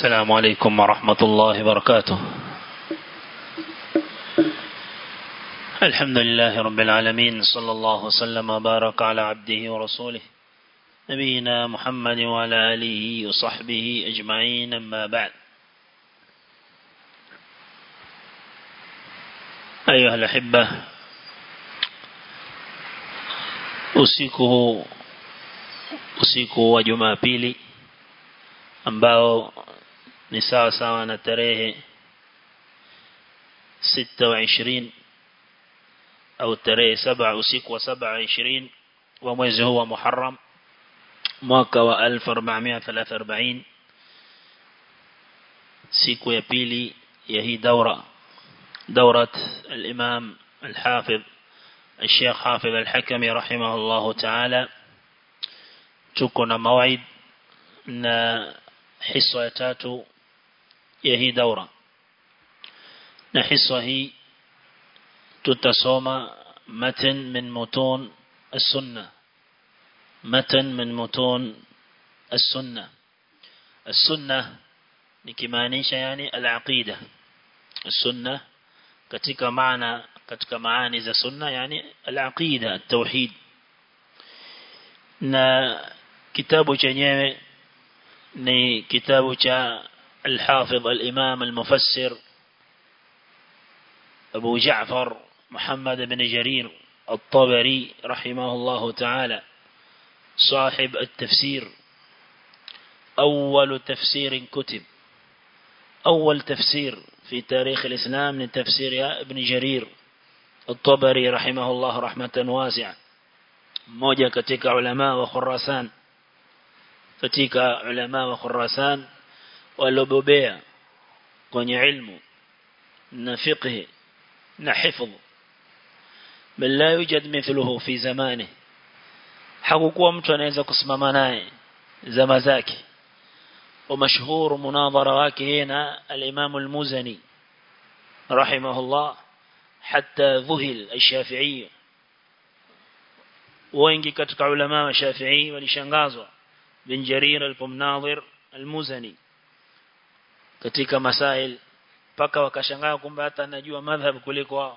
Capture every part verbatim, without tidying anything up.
السلام عليكم ورحمة الله وبركاته. الحمد لله رب العالمين، صلى الله وسلم وبارك على عبده ورسوله نبينا محمد وعلى آله وصحبه أجمعين، أما بعد. أيها الأحبة، usiku usiku wa Jumapili ambao ni sawa sawa na tarehe sita wa ishirini au tarehe saba, usiku wa saba wa ishirini wa mwezi huu wa Muharram mwaka wa ألف وأربعمائة وثلاثة وأربعين, siku ya pili ya hii daura daurat al-Imam al-Hafidh الشيخ حافظ الحكمي رحمه الله تعالى. tuko na mawaid na hiswa ya tatu ya hii daura, na hiswa hii tutasoma matan min mutun as-sunnah, matan min mutun as-sunnah. as-sunnah nikimaanisha yani al-aqida. as-sunnah katika maana katika maani za sunna yani al-aqida, at-tauhid. na kitabu chenyewe ni kitabu cha al-Hafidh al-Imam al-Mufassir Abu Ja'far Muhammad ibn Jarir al-Tabari rahimahullah ta'ala, صاحب التفسير. أول تفسير كتب أول تفسير في تاريخ الإسلام من تفسير ابن جرير الطبري رحمه الله رحمة واسعة. mmoja katika ulama wa Khurasan, katika ulama wa Khurasan walobobea kwenye ilmu na fiqh na hifdh, bal la yujad mithluhu fi zamani. hakukuwa mtu anaweza kusimama naye zama zake. wa mashhur munadhara wake na al-Imam al-Muzani rahimahullah, hatta dhuhil al-Shafi'i. wengi katika ulama wa Shafi'i walishangazwa bin Jarir al-Munadhir al-Muzani katika masail, paka wakashangaa kumbe hata anajua madhhab kuliko wao.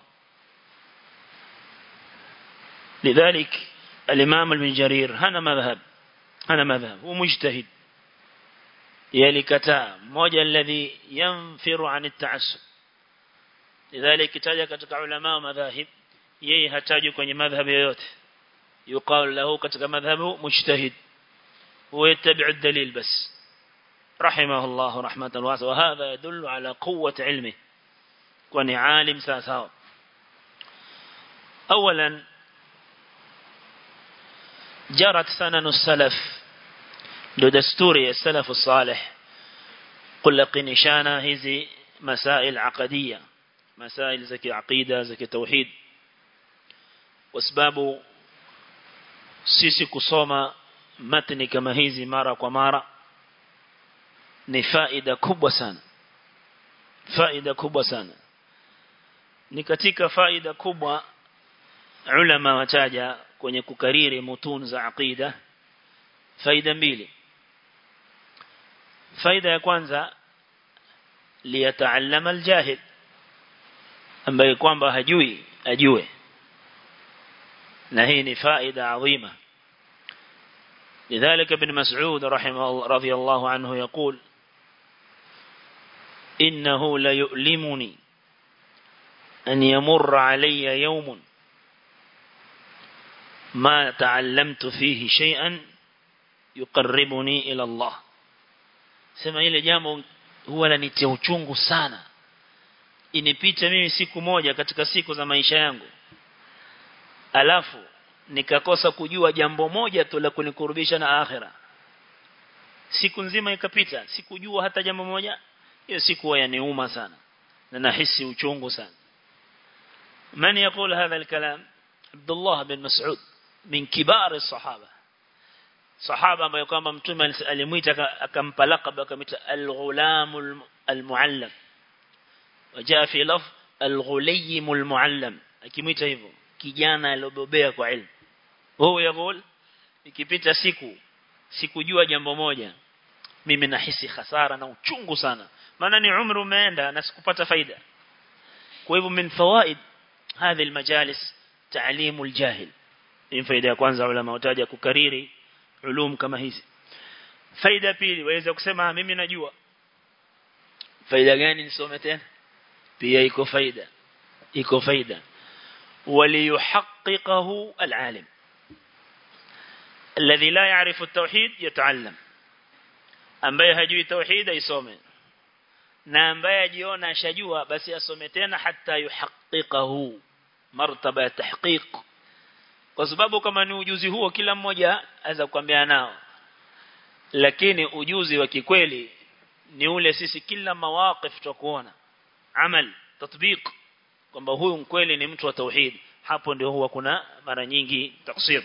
lidhalik al-Imam ibn Jarir hana madhhab hana madhhab huwa mujtahid yalikataa mmoja alladhi yanfiru an at-ta'assub. lidhalik kitaja katika ulama wa madhahib yeye hataji kwenye madhhab yoyote, يقال له katika madhhabu mujtahid ويتبع الدليل بس رحمه الله رحمة واسعة. وهذا يدل على قوة علمه كون عالم ساساو. أولا جرت سنن السلف لدستوري السلف الصالح قل قنشانا هذه مسائل عقدية، مسائل زكي عقيدة زكي توحيد. واسباب sisi kusoma matni kama hizi mara kwa mara ni faida kubwa sana, faida kubwa sana. ni katika faida kubwa ulama wataja kwenye kukariri mutun za aqida faida mbili. faida ya kwanza, liyataallama aljahil, ambaye kwamba hajui ajue, na hii ni faida adhima. لذلك ابن مسعود رحمه الله رضي الله عنه يقول: إنه لا يؤلمني أن يمر علي يوم ما تعلمت فيه شيئا يقربني إلى الله. sema ile jambo huwa lanitia uchungu sana, inipita mimi siku moja katika siku za maisha yangu, alafu nikakosa kujua jambo moja tu la kunikurubisha na akhira. siku nzima ikapita sikujua hata jambo moja, hiyo siku yaniuma sana na nahisi uchungu sana. من يقول هذا الكلام؟ عبد الله بن مسعود من كبار الصحابة، صحابة ما يقام متوما alimuita akampa laqab akamita al-ghulam al-muallam, وجاء في لفظ الغليم المعلم، akimuita hivyo kijana aliyobobea kwa ilmu. huyo yaqul ikipita siku sikujua jambo moja, mimi nahisi hasara na uchungu sana maana ni umri umeenda na sikupata faida kwa hivyo min fawaid هذه المجالس تعليم الجاهل ni faida ya kwanza ulama wataja kukariri ulum kama hizi faida pili waweza kusema mimi najua faida gani nisome tena pia iko faida iko faida وليحققه العالم الذي لا يعرف التوحيد يتعلم ambaye hajui tauhid aisome na ambaye ajiona ashajua basi asome tena hata yuhaqqiqahu martaba ya tahqiq kwa sababu kama ni ujuzi huo kila mmoja aweza kuambia nao lakini ujuzi wa kikweli ni ule sisi kila mawaqif tutakuona amal tatbiq kwamba huyu mkweli ni mtu wa tauhid hapo ndio huwa kuna mara nyingi taksir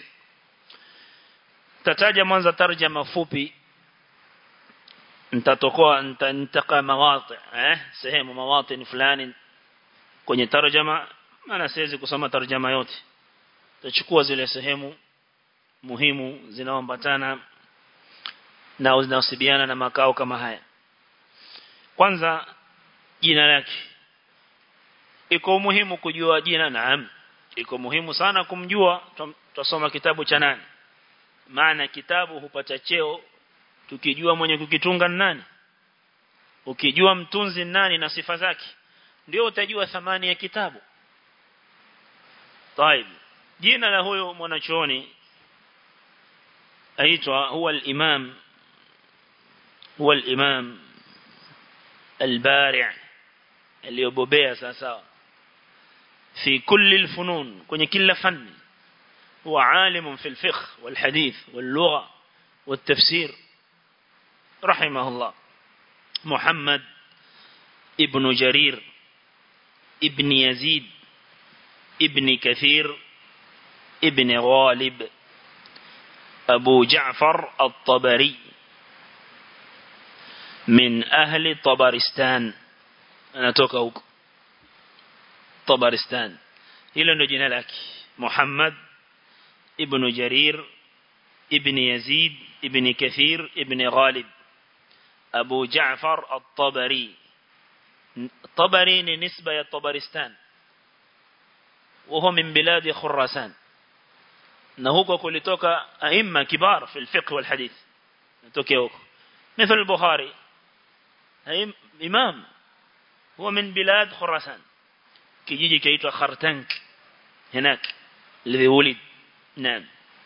tataja mwanzo tarjama fupi nitatokoa nitaka mawati eh sehemu mawati fulani kwenye tarjama maana siwezi kusoma tarjama yote tutachukua zile sehemu muhimu zinaoambatana na zinasibiana na makao kama haya kwanza jina lake iko muhimu kujua jina naam iko muhimu sana kumjua tutasoma kitabu cha nani maana kitabu hupata cheo tukijua mwenye kukitunga nani ukijua mtunzi nani na sifa zake ndio utajua thamani ya kitabu طيب jina la huyo mwanachuoni aitwa huwa al-imam huwa al-imam al-bari' aliyobobea sasa في كل الفنون kwenye kila fani هو عالم في الفقه والحديث واللغة والتفسير رحمه الله محمد ابن جرير ابن يزيد ابن كثير ابن غالب أبو جعفر الطبري من أهل طبرستان أنا توقعك طبرستان إلى نجينا لك محمد ابن جرير ابن يزيد ابن كثير ابن غالب أبو جعفر الطبري طبري نسبة طبرستان وهو من بلاد خراسان نهوكو كلتوكا أئمة كبار في الفقه والحديث نتوكيوك مثل البخاري إمام هو من بلاد خراسان kijiji kaitwa Khartank هناك الذي ولد نعم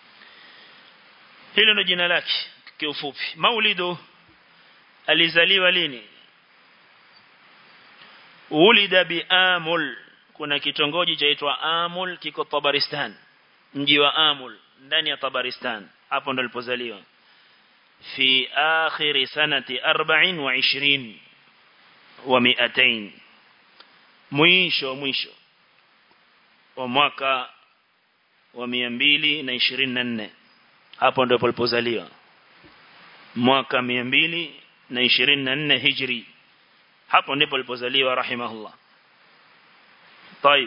hilo ndo jina lake kiufupi maulidu alizaliwa lini ulida bi Amul kuna kitongoji chaitwa Amul kiko Tabaristan mji wa Amul ndani ya Tabaristan hapo ndo alipozaliwa fi akhir sanati arobaini na ishirini wa mia mwisho mwisho wa mwaka wa mia mbili na ishirini na nne hapo ndipo alipozaliwa mwaka mia mbili na ishirini na nne hijri hapo ndipo alipozaliwa rahimahullah طيب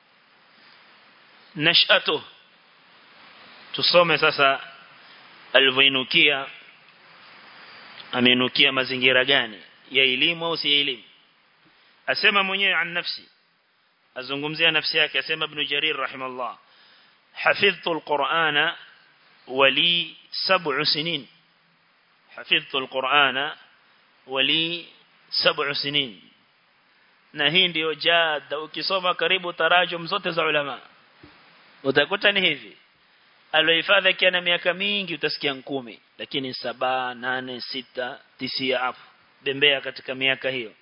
nashatu tusome sasa alivyoinukia amenukia mazingira gani ya elimu au si elimu asema mwenyewe an nafsi azungumzia nafsi yake asema ibn Jarir rahimahullah hafidhtu alqur'ana wali sab'u sinin hafidhtu alqur'ana wali sab'u sinin na hii ndio jada ukisoma karibu tarajum zote za ulama utakuta ni hivi alohifadhi kiana miaka mingi utasikia kumi lakini saba nane sita tisa hapo bembea katika miaka hiyo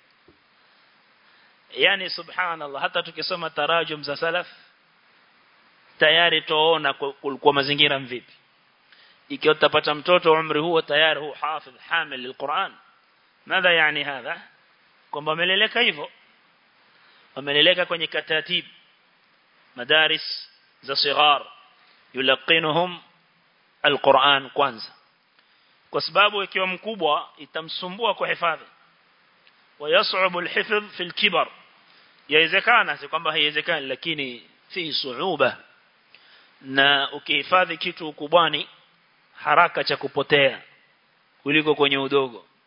yani subhanallah hata tukisoma tarajum za salaf tayari tuona kwa mazingira mvipi ikiwa utapata mtoto umri huo tayari huwa hafidh hamil alquran madha yani hadha kwamba ameleleka hivyo ameleleka kwenye katatib madaris za sighar yulaqinuhum alquran kwanza kwa sababu ikiwa mkubwa itamsumbua kuhifadhi ويصعب الحفظ في الكبر yawezekana si kwamba haiwezekani lakini fi suuba na ukihifadhi kitu ukubwani haraka cha kupotea kuliko kwenye udogo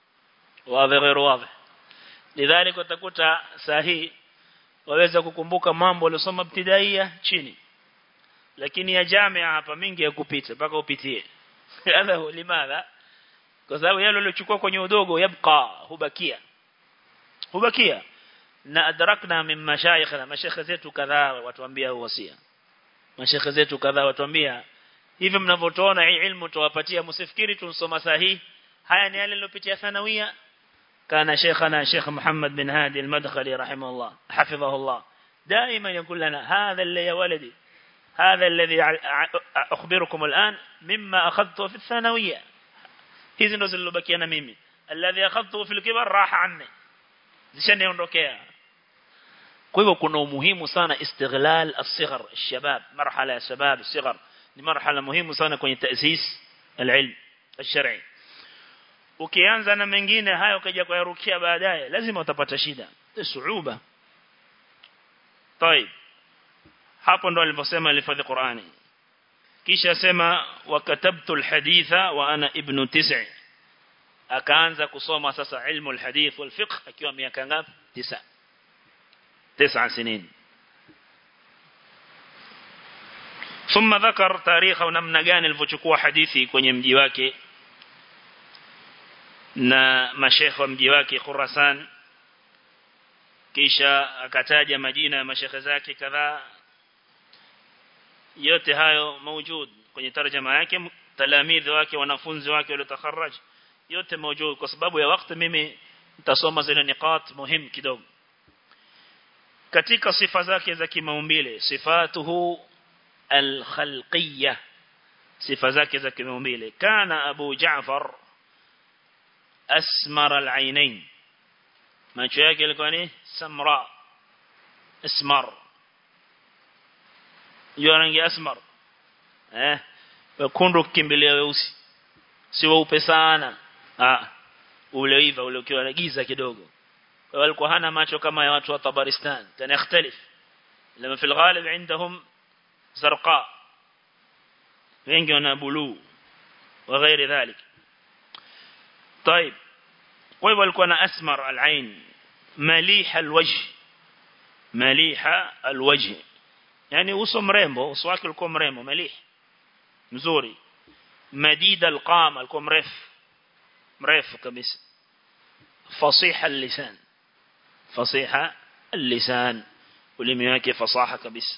wazi غير واضح lidhalika utakuta sahihi waweza kukumbuka mambo uliosoma ibtidaia chini lakini ya jamia hapa mingi ya kupita mpaka upitie hadha limadha kwa sababu yale uliochukua kwenye udogo yabqa hubakia hubakia na adrakna min mashayikhna mashayikh zetu kadhaa watuambia wasia mashayikh zetu kadhaa watuambia hivi mnavyotoona hii ilmu tuwapatia msifikiri tunsoma sahihi haya ni yale nilopitia thanawia كان شيخنا شيخ محمد بن هادي المدخلي رحمه الله حفظه الله دائما يقول لنا هذا اللي يا ولدي هذا الذي أخبركم الآن مما أخذته في الثانوية hizi ndo zilizobakia na mimi alladhi akhadtu fil kibar raha anni zishaniondoka kwa hivyo kuna umuhimu sana istighlal as-sighar ash-shabab marhala ya shabab as-sighar ni marhala muhimu sana kwenye taasisi al-ilm ash-shar'i ukianza na mengine hayo kaja kuyarukia baadaye lazima utapata shida suuba طيب hapo ndo aliposema alifadhi Qur'ani kisha sema wakatabtu alhaditha wa ana ibn tis'a akaanza kusoma sasa ilmu alhadith wal fiqh akiwa miaka ngapi tisa tisa سنين ثم ذكر تاريخه namna gani alivyochukua hadithi kwenye mji wake na mashaikh wa mji wake Khurasan kisha akataja majina ya mashaikh zake kadhaa yote hayo موجود kwenye tarjama yake talamidhi wake wanafunzi wake waliotakharraj yote موجود kwa sababu ya wakati mimi nitasoma zile niqat muhimu kidogo katika sifa zake za kimaumbile sifatuhu al-khalqiyya sifa zake za kimaumbile kana Abu Ja'far asmar al-aynayn macho yake yalikuwa ni samra asmar hiyo rangi asmar eh wekundu kimbilia weusi si weupe sana ah ule iva ule ukiwa giza kidogo walikuwa hana macho kama ya watu wa Tabaristan tena ikhtilif lama fil ghalib عندهم زرقاء wengi wana blue wa ghairi dhalik طيب kwa hivyo alikuwa na asmar al-ain maliha al-wajh maliha al-wajh yani uso mrembo uso wake ulikuwa mrembo malih mzuri madid al-qama alikuwa mrefu mrefu kabisa fasiha al-lisan fasiha al-lisan ulimi wake fasaha kabisa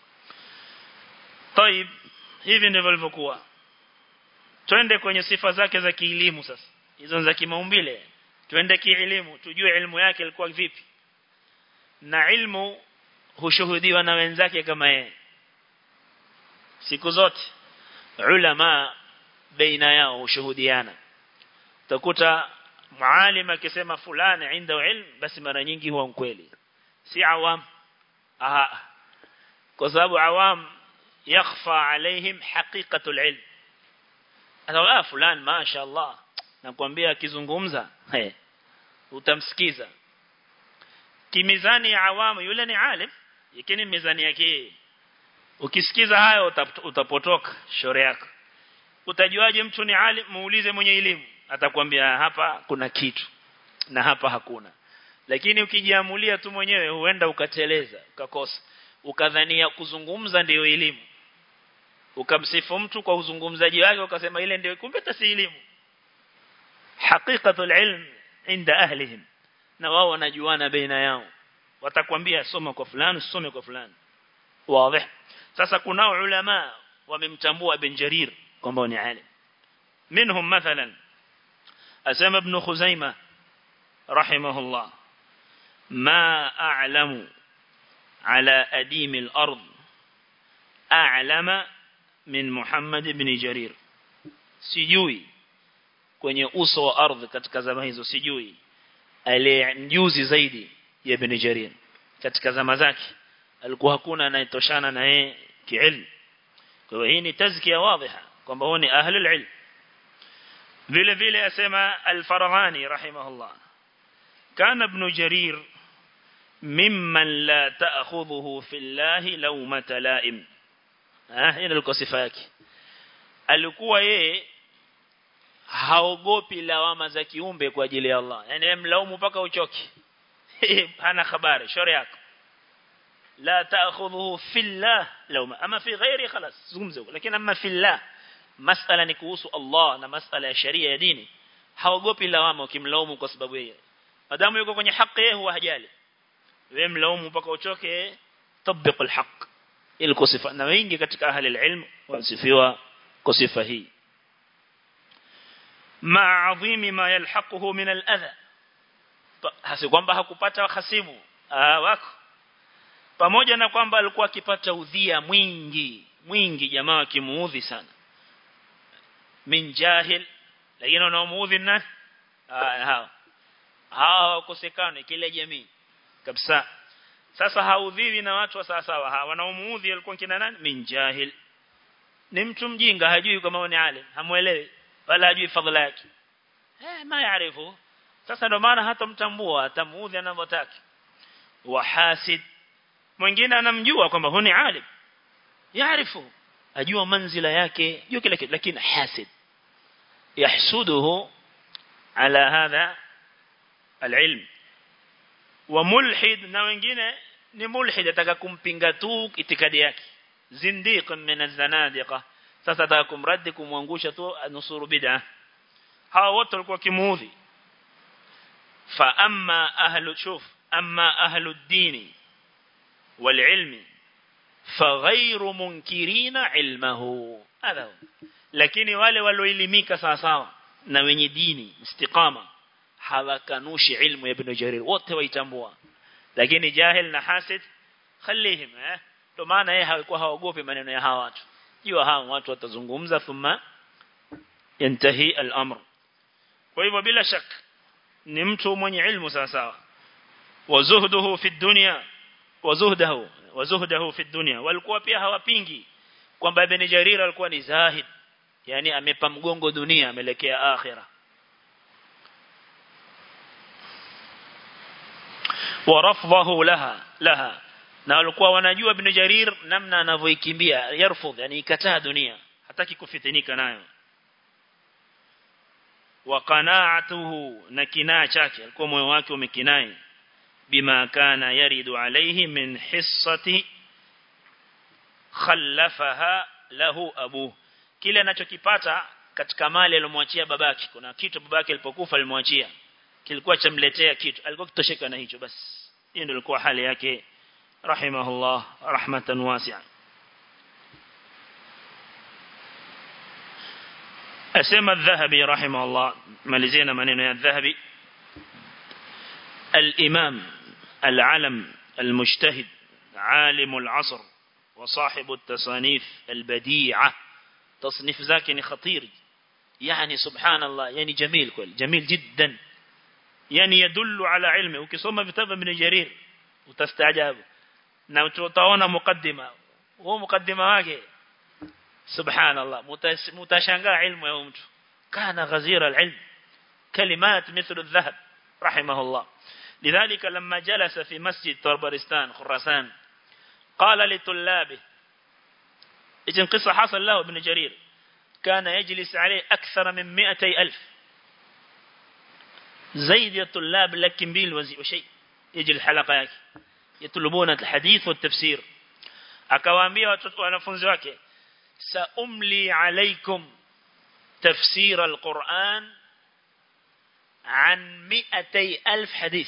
طيب hivi ndivyo ilivyokuwa twende kwenye sifa zake za kielimu sasa hizo za kimaumbile twende kielimu tujue ilmu yake ilikuwa vipi na ilmu hushuhudiwa na wenzake kama yeye siku zote ulama baina yao hushuhudiana utakuta muallim akisema fulani inda ilmu basi mara nyingi huwa mkweli si awam aha kwa sababu awam yakhfa alaihim haqiqatul ilm atawa fulani mashaallah nakwambia akizungumza eh utamsikiza kimizani ya awamu yule ni alim lakini mizani yake ukisikiza hayo utapotoka shore yako utajuaje mtu ni alim muulize mwenye elimu atakwambia hapa kuna kitu na hapa hakuna lakini ukijiamulia tu mwenyewe huenda ukateleza ukakosa ukadhania kuzungumza ndio elimu ukamsifu mtu kwa uzungumzaji wake ukasema ile ndio kumbe si elimu haqiqatul ilm inda ahlihim na wao wanajuana baina yao watakwambia soma kwa fulani usome kwa fulani wazi sasa kuna ulama wamemtambua Ibn Jarir kwamba ni alim منهم مثلا اسامه ابن خزيمه رحمه الله ما اعلم على اديم الارض اعلم من محمد بن جرير sijui kwenye uso wa ardhi katika zama hizo sijui aliyejuzi zaidi ya Ibn Jarir katika zama zake alikuwa hakuna anayetoshana na yeye kiilmu kwa hiyo hii ni tazkia wadhiha kwamba huwa ni ahli alilm vile vile asema al-Farghani rahimahullah kana Ibn Jarir mimman la ta'khudhuhu fillahi lawmata la'im ah ina liko sifa yake alikuwa yeye haogopi lawama za kiumbe kwa ajili ya Allah. Yani mlaumu mpaka uchoki. Hana habari shauri yako. La ta'khudhuhu fillah lawma, ama fi ghairi khalas zungumzo. Lakini ama fillah, masala ni kuhusu Allah na masala ya sharia ya dini, haogopi lawama ukimlaumu kwa sababu yeye. Madamu yuko kwenye haki yeye huwa hajali. Wewe mlaumu mpaka uchoke, tabiq alhaq. Ili kusifa na wengi katika ahli alilm wasifiwa kwa sifa hii. Ma'azimi ma yalhaquhu min al-adha. Hasi kwamba hakupata khasimu ah wako. Pamoja na kwamba alikuwa akipata udhia mwingi, mwingi jamaa akimuudhi sana. Min jahil, lakini wanaomuudhi na ah hao. Hao kusekane kile jamii. Kabisa. Sasa haudhiwi na watu wa sawa sawa. Hawa wanaomuudhi alikuwa kina nani? Min jahil. Ni mtu mjinga, hajui kama ni alim, hamuelewi wala hajui fadhila yake. Eh, ma yaarifu. Sasa ndo maana hata mtambua atamuudhi anavyotaka. Wa hasid, mwingine anamjua kwamba huni alim, yaarifu, ajua manzila yake, jua kila kitu, lakini hasid yahsuduhu ala hadha alilm. Wa mulhid, na wengine ni mulhid, ataka kumpinga tu itikadi yake, zindiq min az-zanadiqa. Sasa ataka kumraddi, kumwangusha tu, nusuru bid'ah. Hawa wote walikuwa kimuudhi. Fa amma ahlu shuf amma ahlu ad-din wal ilm fa ghayru munkirina ilmahu. Hadha, lakini wale walioelimika sawa sawa na wenye dini istiqama hawakanushi ilmu ya Ibn Jarir, wote waitambua. Lakini jahil na hasid khalihim, eh ndo maana yeye hakuwa haogopi maneno ya hawa watu. Jua hawa watu watazungumza thumma yantahi al-amr. Kwa hivyo bila shaka ni mtu mwenye ilmu sawa sawa. Wa zuhduhu fi dunya, wa zuhdahu wa zuhdahu fi dunya. Walikuwa pia hawapingi kwamba Ibn Jarir alikuwa ni zahid, yani amepa mgongo dunia, amelekea akhira. Wa rafdhahu laha laha, na walikuwa wanajua Ibn Jarir namna anavyoikimbia, yarfudh, yani ikataa dunia, hataki kufitinika nayo. Wa qana'atuhu, na kinaa chake, alikuwa moyo wake umekinai, bima kana yaridu alayhi min hissati khallafaha lahu abu, kile anachokipata katika mali aliyomwachia babake. Kuna kitu babake alipokufa alimwachia, kilikuwa chamletea kitu, alikuwa kitosheka na hicho basi. Hiyo ndio ilikuwa hali yake rahimahullah rahmatan wasi'a. أسمى الذهبي رحمه الله، مالزينا منين يا الذهبي، الإمام العلم المجتهد عالم العصر وصاحب التصانيف البديعة. تصنيف ذاك خطير، يعني سبحان الله، يعني جميل كل جميل جدا، يعني يدل على علمه. وكسوما كتاب ابن جرير وتستعجب، نوتونا مقدمة وهو مقدمة واجه، سبحان الله، متشانغا علمه يا mtu كان غزير العلم، كلمات مثل الذهب رحمه الله. لذلك لما جلس في مسجد طربرستان خراسان قال لطلابه، إذن قصة حصل له ابن جرير، كان يجلس عليه أكثر من مئتي ألف، زيد الطلاب لكن بيل وشيء، يجي الحلقات يطلبون الحديث والتفسير. akawaambia wanafunzi wake، سأملي عليكم تفسير القرآن عن مئتي ألف حديث.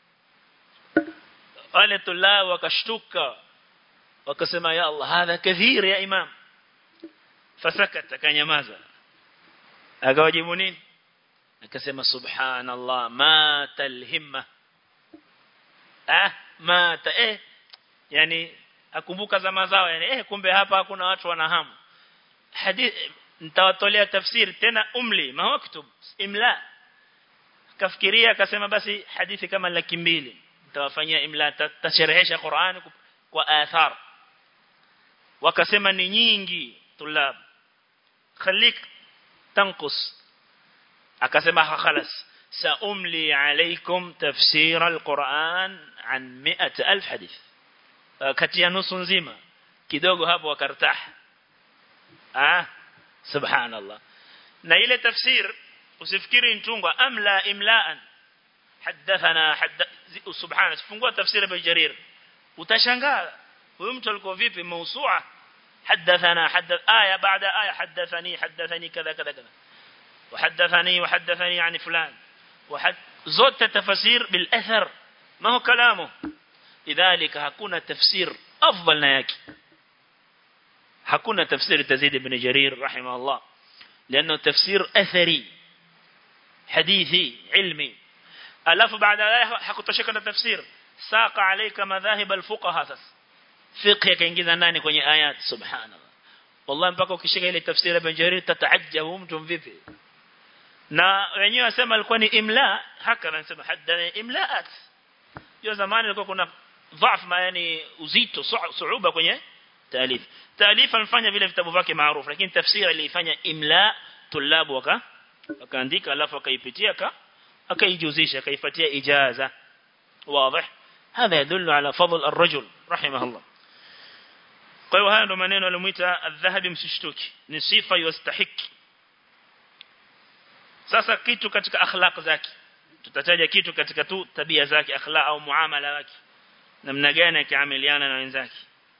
قالت الله وكشتك وكسما يا الله هذا كثير يا إمام. فسكت كنيمازا. أكواجب نين؟ أكسما سبحان الله ما تلهمه. أه ما تأه يعني akumbuka zama zao, yani eh kumbe hapa kuna watu wanahamu hadithi. Nitawatolea tafsiri tena umli ma maktub imla. Kafikiria akasema basi hadithi kama laki mbili nitawafanyia imla, tasherehesha Qur'an kwa athar. Wakasema ni nyingi tulab, khalik tanqus. akasema khalas saumli alaykum tafsir alquran an مئة ألف hadith. Kati ya nusu nzima kidogo hapo wakartah. Ah subhanallah. Na ile tafsir usifikiri ntungwa amla imlaan hadathana hadda subhana fungua tafsiri ibn Jarir utashangaa huyu mtu alikuwa vipi mawsu'a hadathana hadath aya baada aya hadathani hadathani kadha kadha kadha وحدثني وحدثني عن فلان وحد زوت تفسير بالأثر ما هو كلامه لذلك hakuna تفسير أفضل نياك hakuna تفسير تزيد بن جرير رحمه الله لأنه تفسير أثري حديثي علمي ألف بعد ذلك حكتشكنا تفسير ساق عليك مذاهب الفقهاء فقه كينجز ndani kwenye ayat subhanallah wallahi mpaka ukishika ile tafsiri ibn Jarir tataajabu mtu mvipi na wenyewe wasema alikuwa ni imla haka anasema haddana imlaat hiyo zamani ilikuwa kuna dhaif yani uzito suuba kwenye taalif taalif alifanya vile vitabu vyake maarufu lakini tafsiri alifanya imla tulabu waka akaandika alafu akaipitia ka akaijuzisha akaifuatia ijaza wazi هذا يدل على فضل الرجل رحمه الله kwa hiyo haya ndo maneno alimuita adh-dhahabi msishtuki ni sifa yastahiki sasa kitu katika akhlaq zake tutataja kitu katika tu tabia zake akhlaq au muamala wake namna gani akiamiliana na wenzake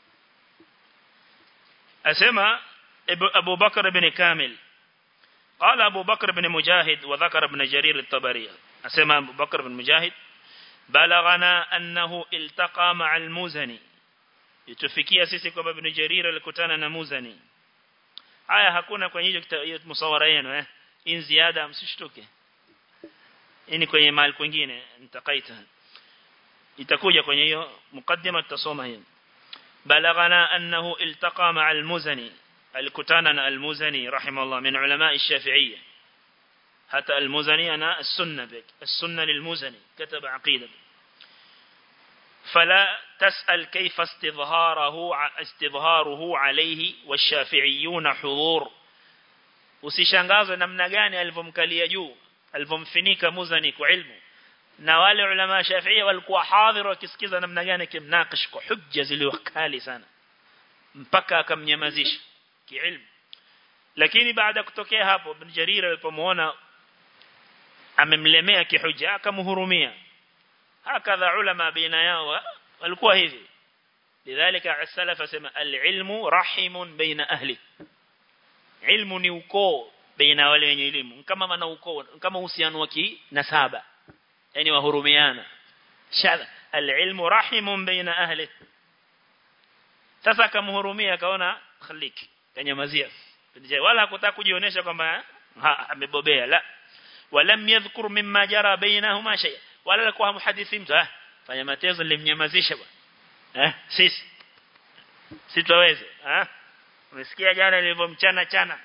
asema Abu Bakr ibn Kamil قال أبو بكر بن مجاهد وذكر ابن جرير الطبري أسمى أبو بكر بن مجاهد بلغنا أنه التقى مع المزني itufikia sisi kwamba ibn Jarir alikutana na Muzani haya hakuna kwenye hiyo musawara yenu eh in ziada msishtuke ini kwenye mahali kwingine nitakaita itakuja kwenye hiyo mukaddima tutasoma hiyo balagana annahu iltaqa ma'a al-Muzani alikutana na al-Muzani rahimahullah min ulama ash-Shafi'iyya hata al-Muzani ana as-sunnah bik as-sunnah lil-Muzani kataba aqida فلا تسأل كيف استظهاره استظهاره عليه والشافعيون حضور usishangazwe namna gani alivomkalia juu alivomfinika Muzani kwa ilmu na wale ulama Shafi'i walikuwa hadhir wakisikiza namna gani kimnakish kwa hujja ziliwakali sana mpaka akamnyamazisha kiilmu lakini baada kutokea hapo ibn Jarir alipomuona amemlemea kihujja akamhurumia hakadha ulama baina yao walikuwa hivi lidhalika as-salaf asema al-ilmu rahimun baina ahli ilmu ni ukoo baina wale wenye elimu kama mana ukoo kama uhusiano wa kinasaba yani wahurumiana shadha al-ilmu rahimun baina ahli sasa kamhurumia akaona khaliki kanyamazia wala hakutaka kujionyesha kwamba amebobea la walam yadhkur mimma jara bainahuma shay wala alikuwa muhadithi mtu ah fanya matezo nilimnyamazisha bwana eh sisi sitaweze ah umesikia jana nilivomchana chana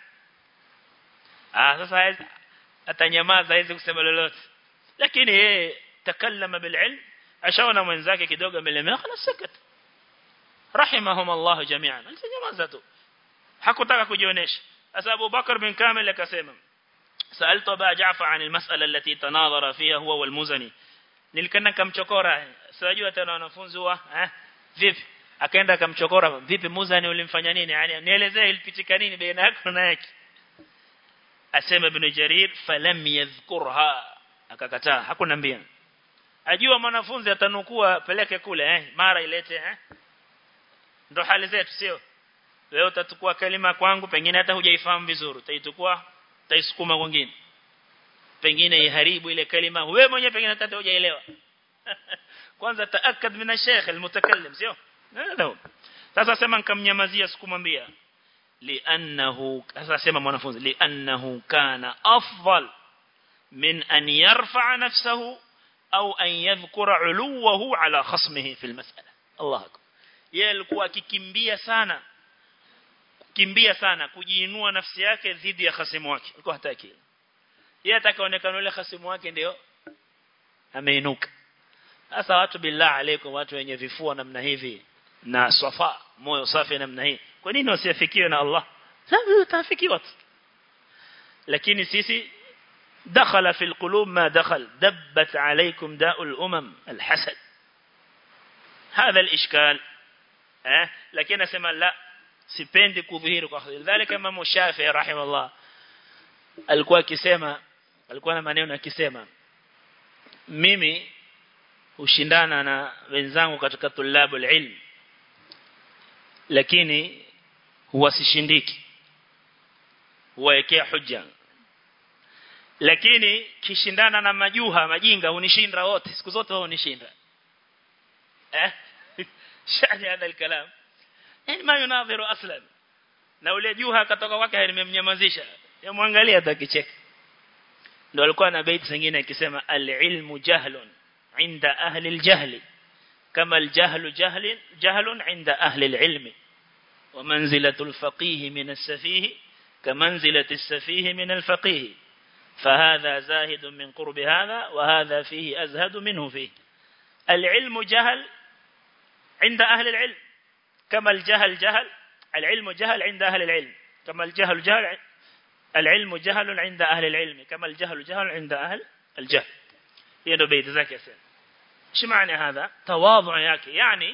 ah sasa atanyamaza hizi kusema lolote lakini yeye takallama bil ilm ashaona mwenzake kidogo amelemea خلاص sakata rahimahum Allah jami'an alisanyamaza tu hakutaka kujionyesha sasa Abu Bakar bin Kamil akasema سألت أبا جعفر عن المسألة التي تناظر فيها هو والمزني nilikana kamchokora sijajua tena wanafunzi wa eh vipi akaenda kamchokora vipi Muzani ulimfanya nini yani nielezee ilipitika nini baina yako na yake asema ibn Jarir falam yadhkurha akakataa hakunambia ajua mwanafunzi atanukua peleke kule eh mara ilete eh ndo hali zetu sio leo utatukua kalima kwangu pengine hata hujaifahamu vizuri utaitukua utaisukuma kwingine pengine iharibu ile kalima wewe mwenyewe pengine hata hujaelewa kwanza taakad mina sheikh almutakallim sio ndio sasa sema nikamnyamazia sikumwambia li'annahu sasa sema mwanafunzi li'annahu kana afdal min an yarfa'a nafsahu au an yadhkura 'uluwahu ala khasmihi fi almas'ala Allah akbar yeye alikuwa akikimbia sana kimbia sana kujiinua nafsi yake dhidi ya khasimu wake alikuwa hataki yeye atakaonekana yule khasimu wake ndio ameinuka sasa watu billah alaykum watu wenye vifua namna hivi na safa moyo safi namna hii kwa nini wasifikiwe na Allah sababu utafikiwa lakini sisi dakhala fil qulub ma dakhal dabbat alaykum da'ul umam alhasad هذا الاشكال eh lakini nasema la sipendi kudhihiri kwa dhalika Imam Shafi'i rahimahullah alikuwa akisema alikuwa na maneno akisema mimi hushindana na wenzangu katika tulabul ilm lakini huwa sishindiki huwaekea hujja lakini kishindana na majuha majinga hunishinda wote siku zote wao hunishinda eh shani hada الكلام yani ma yunadhiru aslan na ule juha akatoka kwake nimemnyamazisha yamwangalia atakicheka ndio alikuwa na bait zingine akisema al-ilmu jahlun inda ahli al-jahl kama al-jahlu jahlun jahlun inda ahli al-ilm wa manzilatu al-faqih min as-safih kamanzilati as-safih min al-faqih فهذا زاهد من قرب هذا وهذا فيه أزهد منه فيه العلم جهل عند أهل العلم كما الجهل جهل العلم جهل عند أهل العلم كما الجهل جهل العلم جهل عند أهل العلم كما الجهل جهل عند أهل الجهل يدو بيت ذاك يسأل شو معنى هذا تواضع yake يعني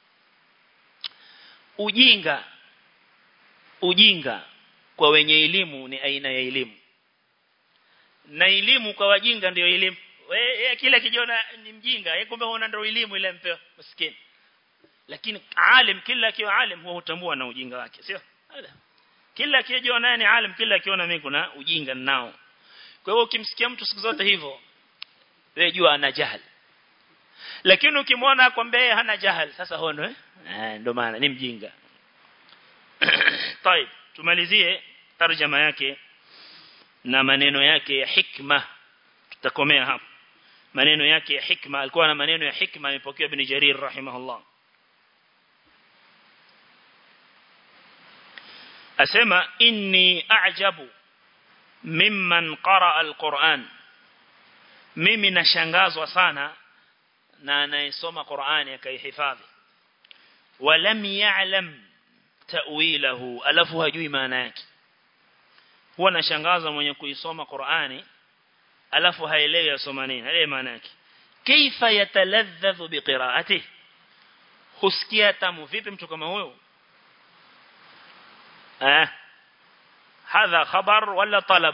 ujinga ujinga kwa wenye elimu ni aina ya elimu na elimu kwa wajinga ndio elimu wewe kila kijana ni mjinga yeye kumbe huona ndio elimu ile mpewa maskini lakini alim kila akiwa alim huwa hutambua na ujinga wake sio kila akijiona ni alim kila akiona mimi kuna ujinga nao kwa hiyo ukimsikia mtu siku zote hivyo wewe jua ana jahili lakini ukimwona akwambia hana jahili sasa hono eh ndio maana ni mjinga طيب tumalizie tarjama yake na maneno yake ya hikma tutakomea hapo maneno yake ya hikma alikuwa na maneno ya hikma amepokea ibn Jarir rahimahullah asema inni a'jabu mimman qaraa alquran mimi nashangazwa sana na anayesoma Qur'ani akaihifadhi walam ya'lam ta'wilahu alafu hajui maana yake huwa nashangaza mwenye kuisoma Qur'ani alafu haelewi yasoma nini ile maana yake kaifa yataladhdhu biqira'atihi husikia tamu vipi mtu kama huyo eh hadha khabar wala talab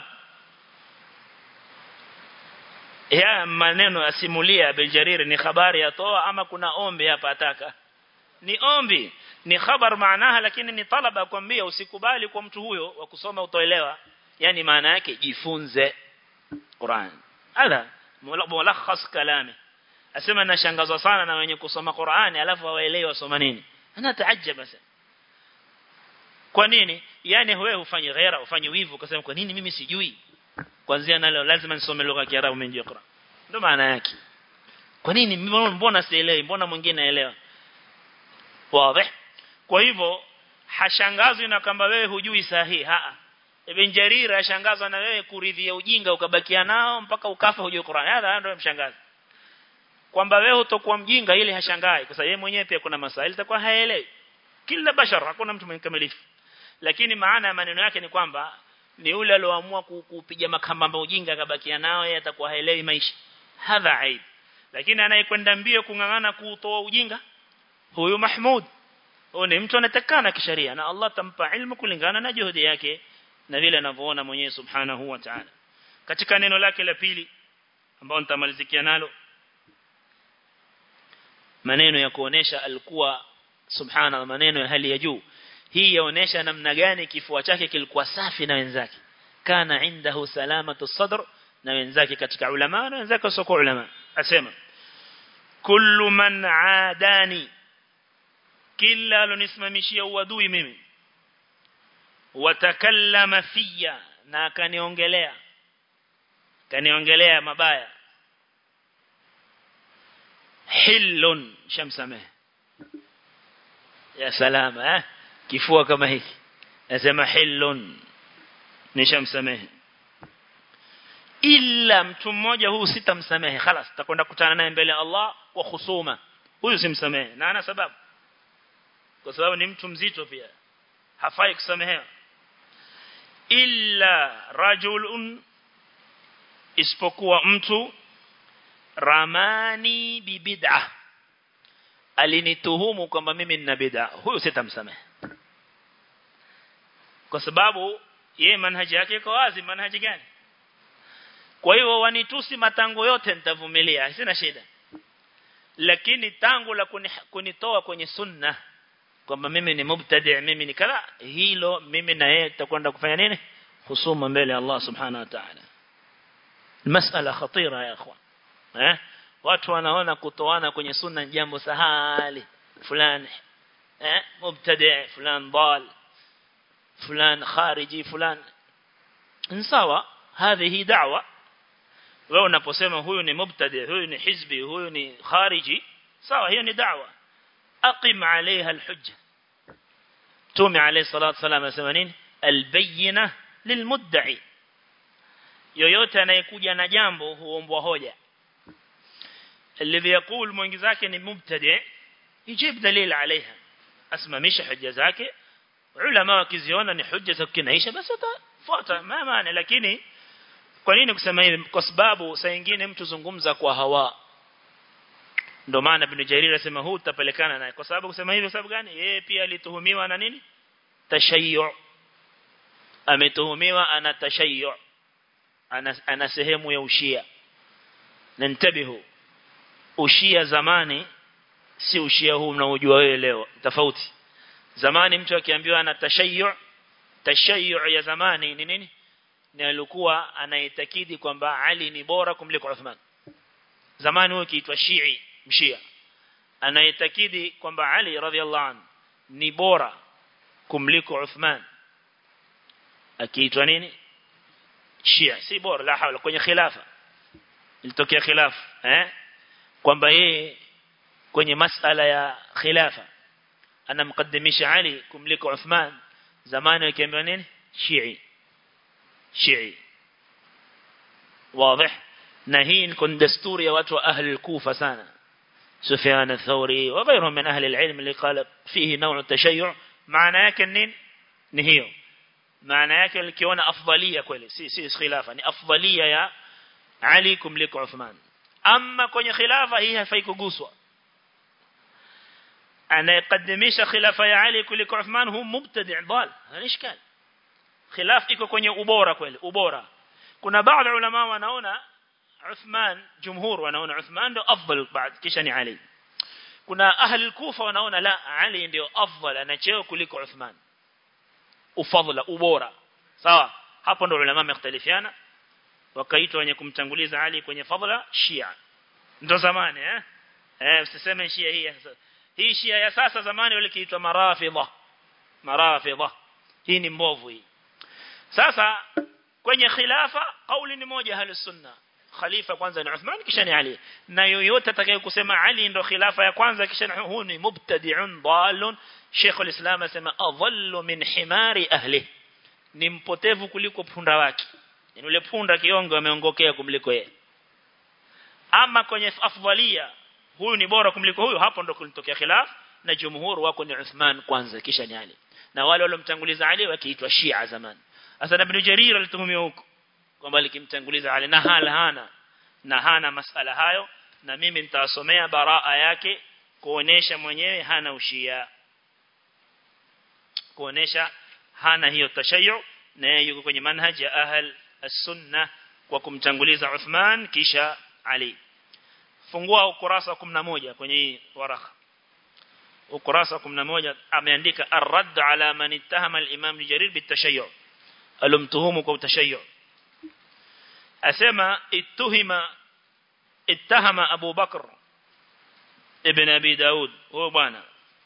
ya maneno asimulia Ibn Jarir ni habari yatoa ama kuna ombi hapa ataka ni ombi ni khabar maanaha lakini ni talaba kwambia usikubali kwa mtu huyo wa kusoma utoelewa yani maana yake jifunze Qur'an hadha mulakhas kalami asema nashangazwa sana na wenye kusoma Qur'ani alafu hawaelewi wasoma nini ana taajaba sana kwa nini yani wewe ufanye ghaira ufanye wivu ukasema kwa nini mimi sijui kuanzia na leo lazima nisome lugha ya Kiarabu mimi Qur'an ndio maana yake kwa nini mbona sielewi mbona mwingine aelewa wazi kwa hivyo hashangazwi na kwamba wewe hujui sahihi haa Ibn Jarir ashangazwa na wewe kuridhia ujinga ukabakia nao mpaka ukafa hujui Qur'an hadha ndio mshangazi kwamba wewe utakuwa mjinga ili hashangai kwa sababu yeye mwenyewe pia kuna masaili itakuwa haelewi kila bashar hakuna mtu mkamilifu lakini maana ya maneno yake ni kwamba ni yule aliyoamua kupiga makambamba ujinga akabakia nao yeye atakuwa haelewi maisha hadha aib lakini anayekwenda mbio kungangana kutoa ujinga huyu Mahmud huyo ni mtu anatakana kisheria na Allah tampa ilmu kulingana na juhudi yake na vile anavyoona mwenyewe subhanahu wa ta'ala katika neno lake la pili ambao nitamalizikia nalo maneno ya kuonesha alikuwa subhana maneno ya hali ya juu hii yaonesha namna gani kifua chake kilikuwa safi na wenzake kana indahu salamatu sadr na wenzake katika ulama na wenzake sio ulama asema kullu man aadani kila alonisimamishia uadui mimi watakallama fiya na akaniongelea kaniongelea mabaya hillun shamsameh ya salama eh kifua kama hiki nasema hillun nishamsameh illa mtu mmoja huu sitamsamehe خلاص takwenda kutana naye mbele ya Allah kwa khusuma huyu simsamehe na ana sababu kwa sababu ni mtu mzito pia hafai kusamehewa illa rajulun isipokuwa mtu ramani bibid'ah alinituhumu kwamba mimi nina bid'a huyo sitamsamehe kwa sababu yeye manhaji yake iko wazi manhaji gani kwa hiyo wanitusi matango yote nitavumilia sina shida lakini tangu la kunitoa kwenye sunna kwamba mimi ni mubtadi' mimi ni kala hilo mimi na yeye tutakwenda kufanya nini husuma mbele ya Allah subhanahu wa ta'ala masala khatira ya ikhwan eh watu wanaona kutoana kwenye sunna jambo sahali fulani eh mubtadi' fulani dal fulani khariji fulani sawa هذه دعوة wewe unaposema huyu ni mubtadi huyu ni hizbi huyu ni khariji sawa hiyo ni da'wa aqim عليها الحجة تومي عليه الصلاة والسلام anasema nini albayna lilmudda'i yoyote anayekuja na jambo huombwa hoja alladhi yaqul mwingi zake ni mubtadi yajib dalil عليها asimamisha hoja zake ulama wakiziona ni hoja za kinaisha basi atafuata ma maana lakini kwa nini kusema hivi kwa sababu saa nyingine mtu zungumza kwa hawa ndio maana Ibn Jarir anasema huu utapelekana naye kwa sababu kusema hivi sababu gani yeye pia alituhumiwa na nini tashayyu ametuhumiwa ana tashayyu ana, ana sehemu ya ushia nantabihu ushia zamani si ushia huu mnaojua wewe leo tofauti zamani mtu akiambiwa ana tashayyu tashayyu ya zamani ni nini ni alikuwa anaitakidi kwamba Ali ni bora kumliko Uthman zamani huyo kiitwa Shii mshia anaitakidi kwamba Ali radhiallahu anhu ni bora kumliko Uthman akiitwa nini Shia si bora la hawla kwenye khilafa ilitokea khilafa eh kwamba yeye kwenye masala ya khilafa anamkaddimisha Ali kumliko Uthman zamani wakiambiwa nini Shii Shii واضح نهين كن دستور يا watu أهل الكوفة sana سفيان الثوري وغيرهم من أهل العلم اللي قال فيه نوع التشيع معنى yake nini ni hiyo maana yake likiona afdalia kweli si si khilafa ni afdalia ya Ali kumliko Uthman amma kwenye khilafa hii haifai kuguswa anayekadimisha khilafa ya Ali kuliko Uthman hu mubtadi' dal hana ishkal khilaf iko kwenye ubora kweli ubora kuna baadhi ulama wanaona Uthman jumhur wanaona Uthman ndio afdal baad kisha ni Ali kuna ahli al-Kufa wanaona la Ali ndio afdal ana cheo kuliko Uthman ufadhila ubora sawa hapo ndio ulama wamekhtalifiana wakaitwa wenye kumtanguliza Ali kwenye fadhila Shia ndio zamani eh eh usiseme Shia hii hii Shia ya sasa zamani walikiitwa marafidha marafidha hii ni mbovu hii sasa kwenye khilafa kauli ni moja ahli sunna khalifa kwanza ni Uthman kisha ni Ali na yoyote atakaye kusema Ali ndo khilafa ya kwanza kisha huu ni mubtadi'un dalun Sheikh al-Islam asema adhallu min himari ahli ni mpotevu kuliko punda wake yani yule punda kiongo ameongokea kumliko yeye ama kwenye afdalia huyu ni bora kumliko huyu hapo ndo kulitokea khilaf na jumhur wako ni Uthman kwanza kisha ni Ali na wale waliomtanguliza Ali wakiitwa Shia zamani Asa Ibn Jarir alituhumiwa huko kwamba alikimtanguliza Ali na hala hana na hana masala hayo na mimi nitasomea baraa yake kuonesha mwenyewe hana ushia kuonesha hana hiyo tashayyu na yuko kwenye manhaj ya ahl as-sunnah kwa kumtanguliza Uthman kisha Ali fungua ukurasa kumi na moja kwenye hii waraka ukurasa kumi na moja ameandika ar-radd ala man ittahama al-imam Jarir bitashayyu alumtuhumu kwa utashayyu asema ittuhima ittahama Abu Bakr ibn Abi Daud huwa bwana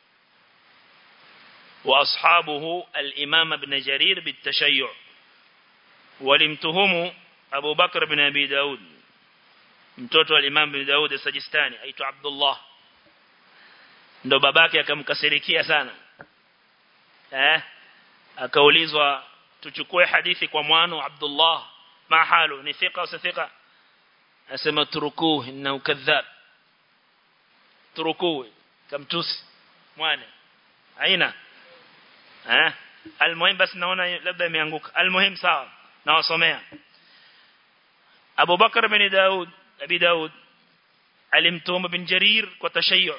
wa ashabuhu al-imam ibn Jarir bitashayyu walimtuhumu Abu Bakr ibn Abi Daud mtoto wa Imam ibn Daud as-Sajistani aitwa Abdullah ndo babake akamkasirikia sana eh akaulizwa tuchukue hadithi kwa mwana Abdullah ma halu ni thika usithika asema turukuhu inna kadhab turukuhu kamtusi mwana aina eh almuhim basi naona labda imeanguka almuhim sawa na wasomea Abu Bakr bin Daud Abi Daud alimtuhum bin Jarir kwa tashayyu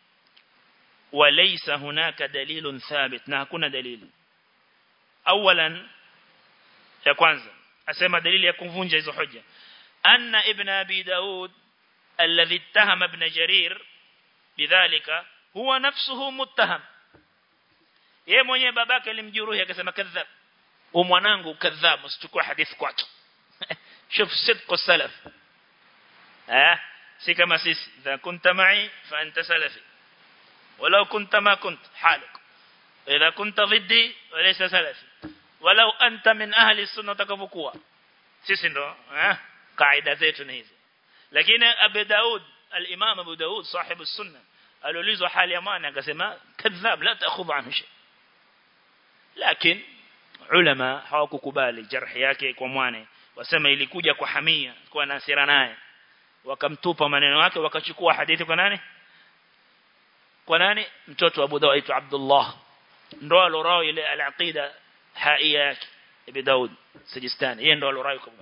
وليس هناك دليل ثابت na hakuna dalili awalan ya kwanza asema dalili ya kuvunja hizo hoja أن ابن أبي داود الذي اتهم ابن جرير بذلك هو نفسه متهم yeye mwenyewe babake alimjeruhi akasema kadhab au mwanangu kadhab usichukue hadithi kwake شوف صدق السلف ها si kama sisi idha kunta ma'i fa anta salafi walau kunta ma kunt haluk idha kunta ضدي walaysa salafi walau anta min ahli sunna utakapokuwa sisi ndo eh kaida zetu ni hizi lakini Abu Daud al-Imam Abu Daud صاحب السنه aliulizwa hali ya maana akasema kadhab la ta'khudh anhu shay lakini ulama hawakukubali jarh yake kwa mwane wasema ilikuja kwa hamia kwa nasira naye wakamtupa maneno yake wakachukua hadithi kwa nani kwa nani mtoto wa Abu Daud aitwa Abdullah ndo alorao ile al-aqida haia yake Abu Daud Sijistani yeye ndo alorao kwa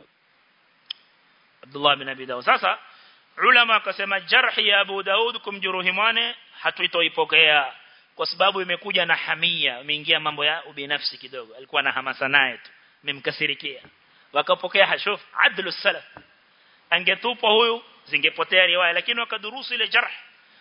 Abdullah bin Abi Daud sasa ulama akasema jarh ya Abu Daud kumjeruhi mwane hatuitoipokea kwa sababu imekuja na hamia imeingia mambo ya ubinafsi kidogo alikuwa na hamasa naye tu memkasirikia wakapokea hashuf adlu salaf angetupwa huyu zingepotea riwaya lakini wakadurusu ile jarh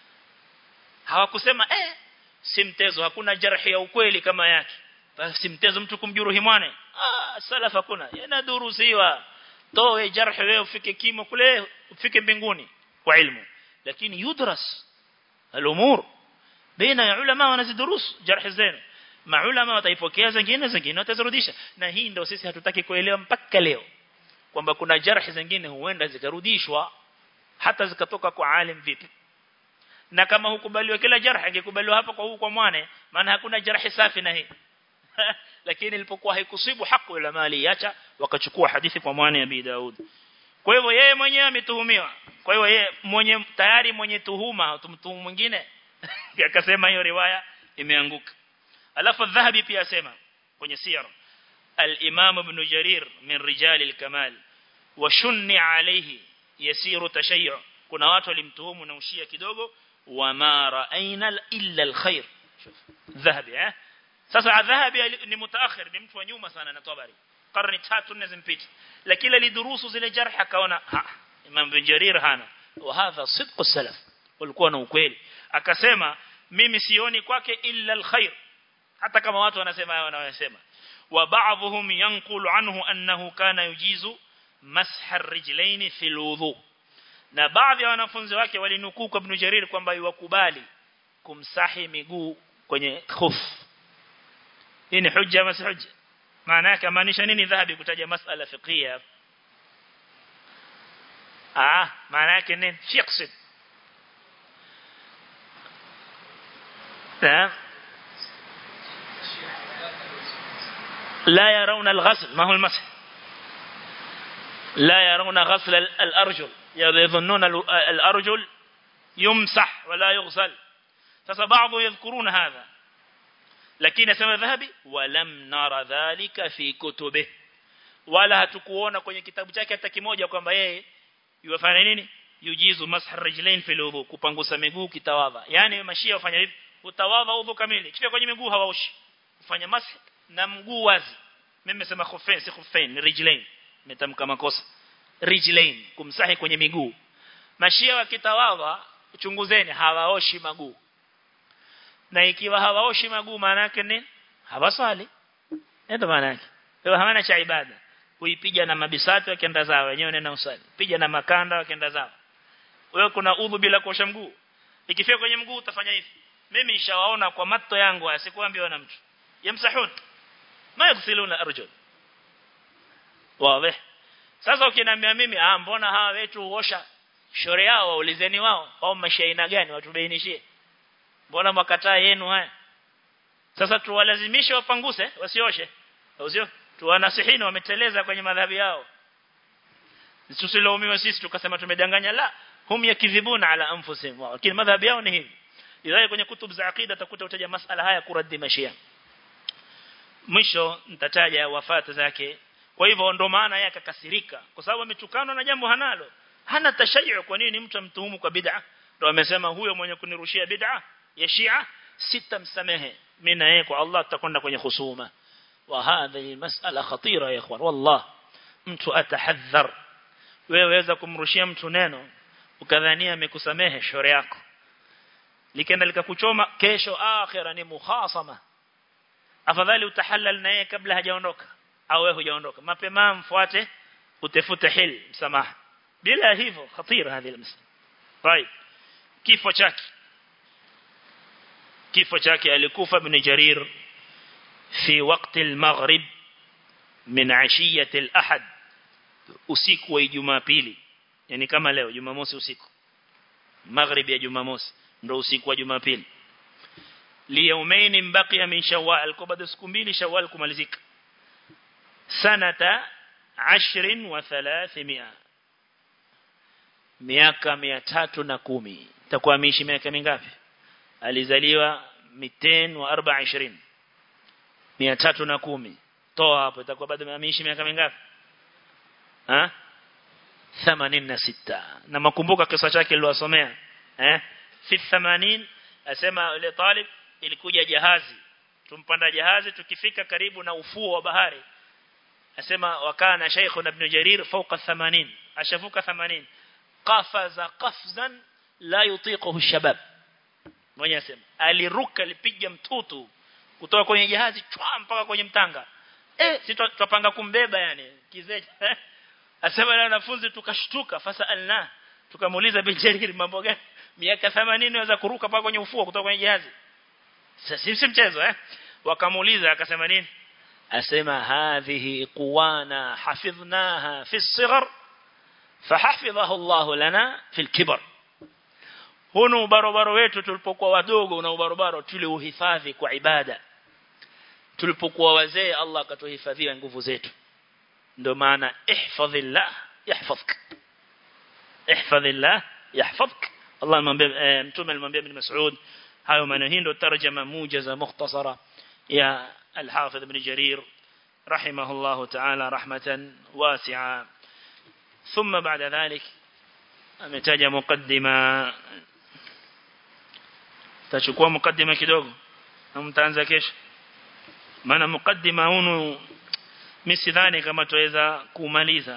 hawakusema eh si mtezo hakuna jarh ya ukweli kama yake basi mtezo mtu kumjeruhi mwane ah salaf hakuna yanadurusiwa toe jarh wewe ufike kimo kule ufike mbinguni kwa ilmu lakini yudras al-umur baina ya ulama wanazidurus jarh zenu maulama wataipokea zingine zingine watazirudisha na hii ndio sisi hatutaki kuelewa mpaka leo kwamba kuna jarh zingine huenda zikarudishwa hata zikatoka kwa alim vipi na kama hukubaliwa kila jarh ingekubaliwa hapa kwa huu kwa mwane maana hakuna jarh safi na hii lakini ilipokuwa haikusibu haki ulama aliacha wakachukua hadithi kwa mwane ya Abi Daud kwa hivyo yeye mwenyewe ametuhumiwa kwa hivyo yeye mwenye tayari mwenye tuhuma tumtuhumu mwingine akasema hiyo riwaya imeanguka alafu Dhahabi pia asema kwenye siyar al-Imam Ibn Jarir min rijal al-kamal wa shunni alayhi yasiru tashayyu kuna watu walimtuhumu na ushia kidogo wa ma ra'ayna illa al-khair Dhahabi eh sasa Dhahabi ni mutaakhir ni mtu wa nyuma sana na Tabari karne tatu nne zimpita lakini alidurusu zile jarh akaona Imam Ibn Jarir hana wa hadha sidq as-salaf walikuwa na ukweli akasema mimi sioni kwake illa al-khair hata kama watu wanasema hao wanasema wa ba'dhum yanqulu anhu annahu kana yujizu masha ar-rijlayn fi al-wudu na baadhi ya wanafunzi wake walinukuu kwa Ibn Jarir kwamba yuwakubali kumsahi miguu kwenye khuf hii ni hujja mas hujja maana yake maanisha nini Dhahabi kutaja masala fiqhiyya ah maana yake nini fiqh لا يرون الغسل ما هو المسح لا يرون غسل الأرجل يظنون الأرجل يمسح ولا يغسل فبعض يذكرون هذا لكن سمى ذهبي ولم نرى ذلك في كتبه ولا hatukuona kwenye kitabu chake hata kimoja kwamba yeye yufanya nini yujizu masah rijlain fil wudu kupangusa miguu kitawadha yani mashia wafanya hivi utawadha udhu kamili kifika kwenye miguu hawaoshi kufanya masah na mguu wazi mimi nimesema khufain si khufain ni rijlain nimetamka makosa rijlain kumsahi kwenye miguu mashia wakitawadha uchunguzeni hawaoshi maguu na ikiwa hawaoshi maguu maana yake ni hawasali ndio maana yake kwa hawana cha ibada kuipiga na mabisati wakienda zao wenyewe nena usali piga na makanda wakienda zao wewe kuna udhu bila kuosha mguu ikifika kwenye mguu utafanya hivi mimi nishawaona kwa mato yangu asikuambiwa na mtu yamsahun ma yaghsiluna arjul wazi sasa ukiniambia mimi ah mbona hawa wetu huosha shore yao waulizeni wao au mashaina gani watubainishie mbona makataa yenu haya sasa tuwalazimishe wapanguse wasioshe au sio tuwanasihini wameteleza kwenye madhabi yao tusilaumiwe sisi tukasema tumedanganya la hum yakidhibuna ala anfusihim lakini madhabi yao ni hivi idhaa kwenye kutubu za aqida utakuta utaja masala haya kuradi mashia mwisho nitataja wafata zake kwa hivyo ndo maana yake akakasirika kwa sababu ametukanwa na jambo hanalo hana tashayyu kwa nini mtu amtuhumu kwa bid'a ndo amesema huyo mwenye kunirushia bid'a ya Shia sitamsamehe mimi na yeye kwa Allah tutakwenda kwenye husuma wa hadhi mas'ala khatira ya ikhwan wallah mtu atahadhar wewe waweza kumrushia mtu neno ukadhania amekusamehe shore yako likenda likakuchoma kesho akhira ni mukhasama afadhali utahallal naye kabla hajaondoka au wewe hujaondoka mapema mfuate utafute hil msamaha bila hivyo khatir hadi المسألة طيب kifo chake kifo chake alikufa ibn Jarir fi waqti al-maghrib min ashiyati al-ahad usiku wa Jumapili yani kama leo Jumamosi usiku maghrib ya Jumamosi ndio usiku wa Jumapili liyaumaini mbaqiya min Shawwal kwa baada siku mbili Shawwal kumalizika sanata عشر وثلاثمائة miaka mia tatu na kumi takuwa ameishi miaka mingapi alizaliwa mia nne na ishirini mia tatu na kumi toa hapo itakuwa bado ameishi miaka mingapi ha themanini na sita na makumbuka kisa chake niliwasomea eh fi themanini asema ile talib ilikuja jahazi tumpanda jahazi tukifika karibu na ufuo wa bahari asema wakana shaykhuna ibn Jarir fawqa themanini ashafuka themanini qafaza qafzan la yutiquhu shabab mmoja asema aliruka alipiga mtutu kutoka kwenye jahazi chwa mpaka kwenye mtanga eh si tutapanga kumbeba yani kizeje asema na wanafunzi tukashtuka fasalna tukamuuliza bin Jarir mambo gani miaka themanini anaweza kuruka mpaka kwenye ufuo kutoka kwenye jahazi sasa si mchezo eh wakamuuliza akasema nini asema hadhihi quwana hafidhnaha fi as-sighar fahafidhahu Allah lana fi al-kibar huno barabara wetu tulipokuwa wadogo na ubarabara tuliuhifadhi kwa ibada tulipokuwa wazee Allah akatuhifadhia nguvu zetu ndio maana ihfadhillah yahfazuk ihfadhillah yahfazuk Allah amwambia mtume alimwambia ibn Mas'ud hayo maneno hii ndio tarjama mujaza mukhtasara ya الحافظ ابن جرير رحمه الله تعالى رحمة واسعة ثم بعد ذلك ametaja mukaddima tachukua mukaddima kidogo na mtaanza kesho maana mukaddima hunu mimi sidhani kama tuweza kumaliza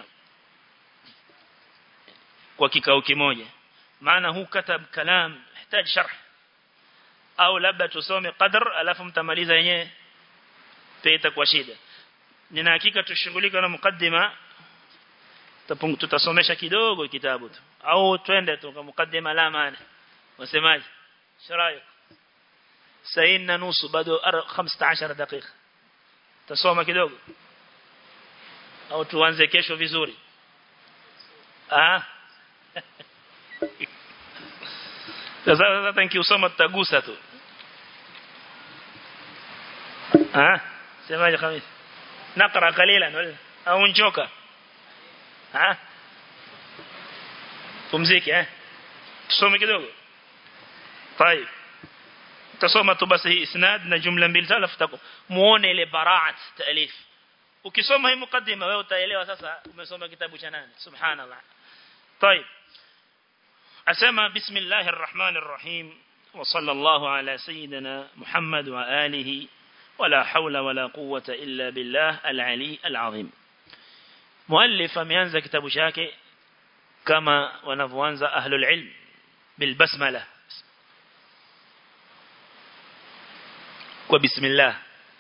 kwa kikao kimoja maana huu katab kalam yahitaji sharh au labda tusome qadr alafu mtamaliza yenyewe itakuwa shida nina hakika tushughulika na mukaddima tutasomesha kidogo kitabu tu au twende tu kwa mukaddima la maana wasemaje sharayo saina nusu bado خمسة عشر dakika tasoma kidogo au tuanze kesho vizuri ah sasa sasa nikiusoma tutagusa tu ah semaje khamis نقرأ قليلا ولا au njoka ha pumzike eh tusome kidogo طيب tusoma tu basi hii isnad na jumla mbili alafu tako muone ile baraat taalif ukisoma hii mukaddima wewe utaelewa sasa umesoma kitabu cha nani subhanallah طيب asema bismillahir rahmanir rahim wa sallallahu ala sayyidina muhammad wa alihi ولا حول ولا قوة إلا بالله العلي العظيم مؤلف ameanza kitabu chake kama wanavyoanza ahlul ilm bilbasmala kwa bismillah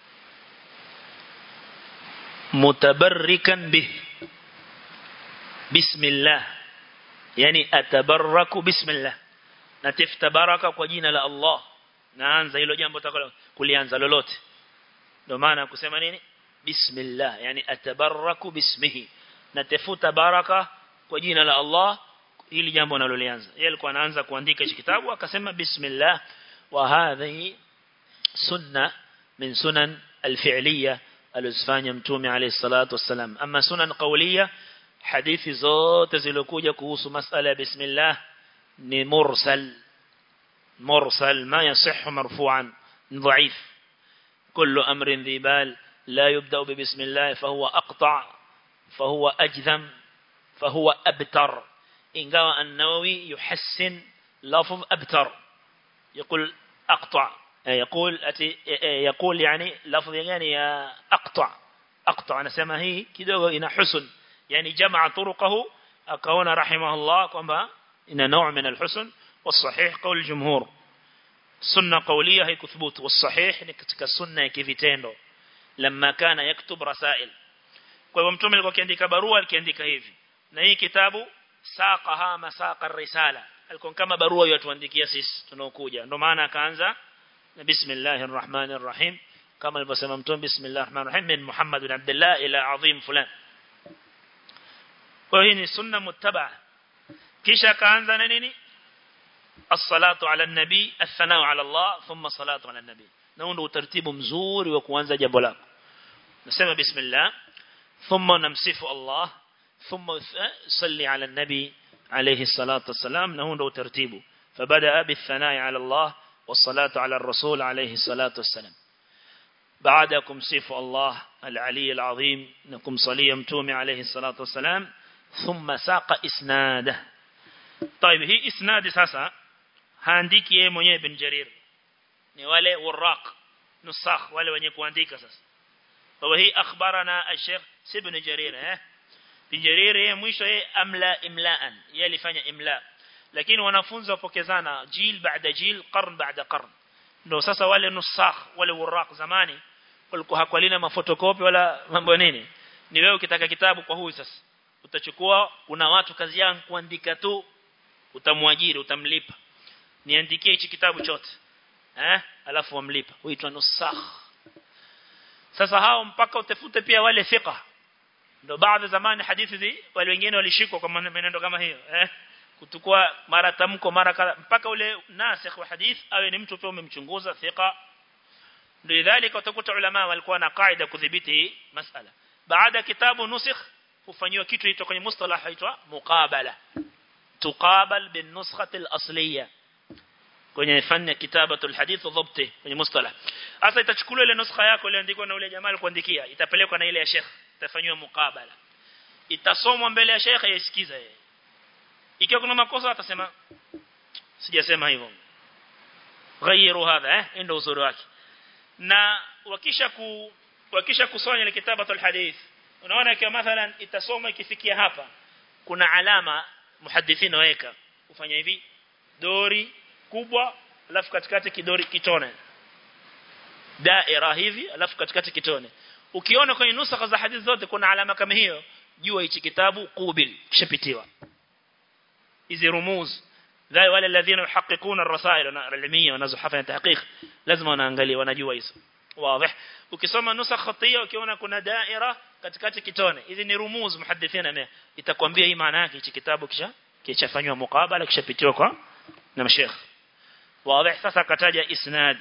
mutabarrikan bih bismillah yani atabarraku bismillah natifta baraka kwa jina la Allah naanza hilo jambo utakalo kulianza lolote ndio maana kusema nini bismillah yani atabarraku bismihi natafuta baraka kwa jina la Allah ili jambo nalolianza yeye alikuwa anaanza kuandika hichi kitabu akasema bismillah wa hadhi sunna min sunan alfi'liya alizofanya mtume alayhi salatu wasalam ama sunan qawliya hadithi zote zilizokuja kuhusu masala ya bismillah ni mursal mursal ma yasihhu marfu'an dhaif كل أمر ذي بال لا يبدأ ببسم الله فهو أقطع فهو أجذم فهو أبتر إن قال النووي يحسن لفظ أبتر يقول أقطع يقول أتي يقول يعني لفظ يعني أقطع أقطع أنا سماه كده إن حسن يعني جمع طرقه akaona rahimahullah kwamba ina nau' min al-husn والصحيح قول الجمهور sunna qawliya haikuthubutu والصحيح ni katika sunna ya kivitendo lamma kana yaktub rasail. Kwa hivyo mtume alikuwa akiandika barua aliandika hivi, na hii kitabu saqaha masaqa risala, alikuwa kama barua yatuandikia sisi tunaokuja. Ndio maana akaanza na bismillahir rahmanir rahim kama alivyosema mtume bismillahir rahmanir rahim min Muhammad bin Abdullah ila azim fulan. Kwa hii ni sunna muttaba. Kisha akaanza na nini? As-salatu ala an-nabi, ath-thanau ala Allah, thumma salatu ala an-nabi. Na ndio utaratibu mzuri wa kuanza jambo lako. Nasema bismillah, thumma namsifu Allah, thumma salli ala an-nabi alayhi salatu wassalam. Na ndio utaratibu. Fabada bi-thanai ala Allah was-salatu ala ar-rasul alayhi salatu wassalam. بعدكم سيف الله العلي العظيم نكم صلي متومي عليه الصلاة والسلام ثم ساق إسناده. طيب هي إسناد ساسا هانديك يه mwenyewe bin Jarir ni wale waraq nusakh wale wenye kuandika sasa. Kwa hii akhbarana al-Sheikh Ibn Jarir eh bin Jarir yeye mwisho yeye amla imlaan, yeye alifanya imla, lakini wanafunzi wapokezana jil baada jil qarn baada qarn. Ndio sasa wale nusakh wale waraq zamani walikuwa hakwalina mafotokopi wala mambo nini. Ni wewe ukitaka kitabu kwa huyu sasa utachukua, kuna watu kazi yao kuandika tu, utamwajiri utamlipa, niandikie hichi kitabu chote eh alafu wamlipa, huitwa nusakh. Sasa hao mpaka utafute pia wale fiqh. Ndio baadhi zamani hadithi hizi wale wengine walishikwa kwa maneno kama hiyo eh kutukua mara tamko mara kadha, mpaka ule nasikh wa hadith awe ni mtu tu umemchunguza thiqa. Ndio dhalika utakuta ulama walikuwa na kaida kudhibiti masala. Baada kitabu nusikh hufanywa kitu hicho kwenye mustalah huitwa muqabala, tuqabal bin nuskhati al-asliya kwenye fani ya kitabatul hadith dhabti kwenye mustalah. Sasa itachukuliwa ile nuskha yako iliyoandikwa na ule jamaa alikuandikia, itapelekwa na ile ya sheikh, itafanywa muqabala, itasomwa mbele ya sheikh, yasikiza yeye. Ikiwa kuna makosa atasema sijasema hivyo, ghayru hadha eh ndio uzuri wake. Na wakisha ku wakisha kusanya ile kitabatul hadith, unaona kama mathalan itasoma ikifikia hapa kuna alama muhaddithina weka ufanya hivi dori kubwa alafu katikati kidori kitone, daira hivi alafu katikati kitone. Ukiona kwenye nusakha za hadithi zote kuna alama kama hiyo, jua hichi kitabu qubil kishapitiwa. Hizi rumuz zai wale alladhina yuhaqiquna ar-rasail al-ilmiyya wa nazuhafa tahqiq lazima wanaangalia, wanajua hizo wazi. Ukisoma nusakha khatia ukiona kuna daira katikati kitone, hizi ni rumuz muhaddithina na itakwambia hii maana yake hichi kitabu kisha kishafanywa muqabala kishapitiwa kwa na mashaikh واضح. sasa kataja isnad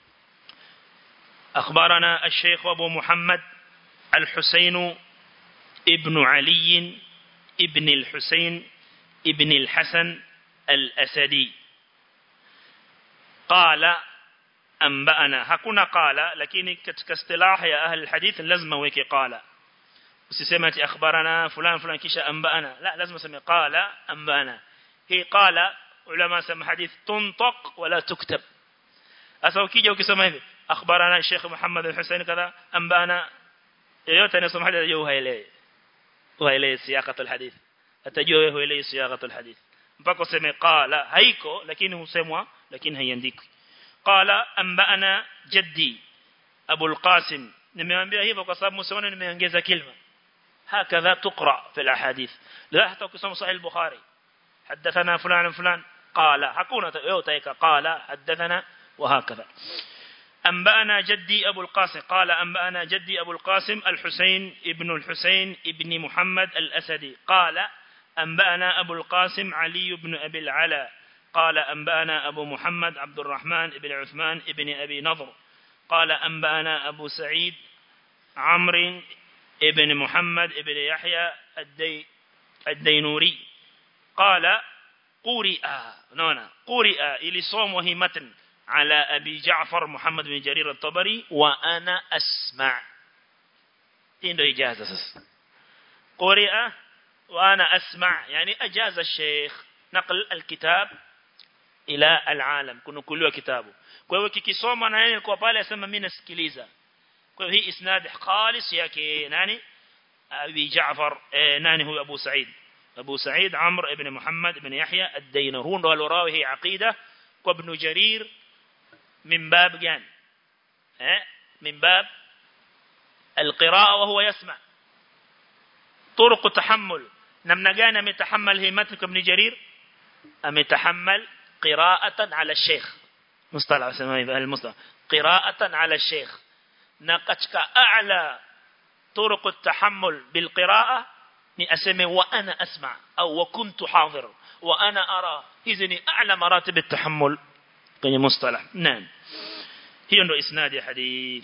akhbarana al-Sheikh Abu Muhammad al-Husayn ibn Ali ibn al-Husayn ibn al-Hasan al-Asadi qala anba'ana. Hakuna qala, lakini katika istilah ya ahli al-hadith lazima weke qala, usiseme ati akhbarana fulan fulan kisha anba'ana, la lazima useme qala anba'ana. Hii qala ulama sema hadith tuntaq wala tuktab. Asa ukija ukisema hivi akhbarana Sheikh Muhammad al-Husayn kadha anba'ana, yote anasoma hadithi yeye haelewi haelewi siyaqat al-hadith, atajua wewe haelewi siyaqat al-hadith mpaka useme qala. Haiko lakini husemwa lakini haiandikwi. Qala anba'ana jaddi Abu al-Qasim. Nimeambia hivyo kwa sababu msione nimeongeza kilima. Hakadha tuqra fi al-ahadith, la hata ukisoma sahih al-Bukhari حدثنا فلان فلان قال hakuna yote قال حدثنا وهكذا. أنبأنا جدي أبو القاسم قال أنبأنا جدي أبو القاسم الحسين ابن الحسين ابن محمد الأسدي قال أنبأنا أبو القاسم علي بن أبي العلا قال أنبأنا أبو محمد عبد الرحمن ابن عثمان ابن أبي نضر قال أنبأنا أبو سعيد عمرو ابن محمد ابن يحيى الدي الدينوري قال قرئ نونا قرئ إلي صوم وهي متن على أبي جعفر محمد بن جرير الطبري وأنا أسمع. إنه إجازة قرئ وأنا أسمع يعني أجاز الشيخ نقل الكتاب إلى العالم كنوا كلوا كتابه. kwa hiyo kikisoma na yeye alikuwa pale asema mimi nasikiliza. kwa hiyo hii isnad khalis yake nani Abi Jaafar eh, nani huyo Abu Said أبو سعيد عمرو بن محمد بن يحيى الدينهون والراوي عقيدة وابن جرير من باب جان من باب القراءة وهو يسمع طرق تحمل نمنا جانا متحمل همتك ابن جرير أم يتحمل قراءة على الشيخ مصطلح سماه المصطلح قراءة على الشيخ ناقشك أعلى طرق التحمل بالقراءة نأسمي وأنا أسمع أو وكنت حاضر وأنا أرى إذن أعلى مراتب التحمل كي مصطلح نعم هي ndo isnadi ya hadith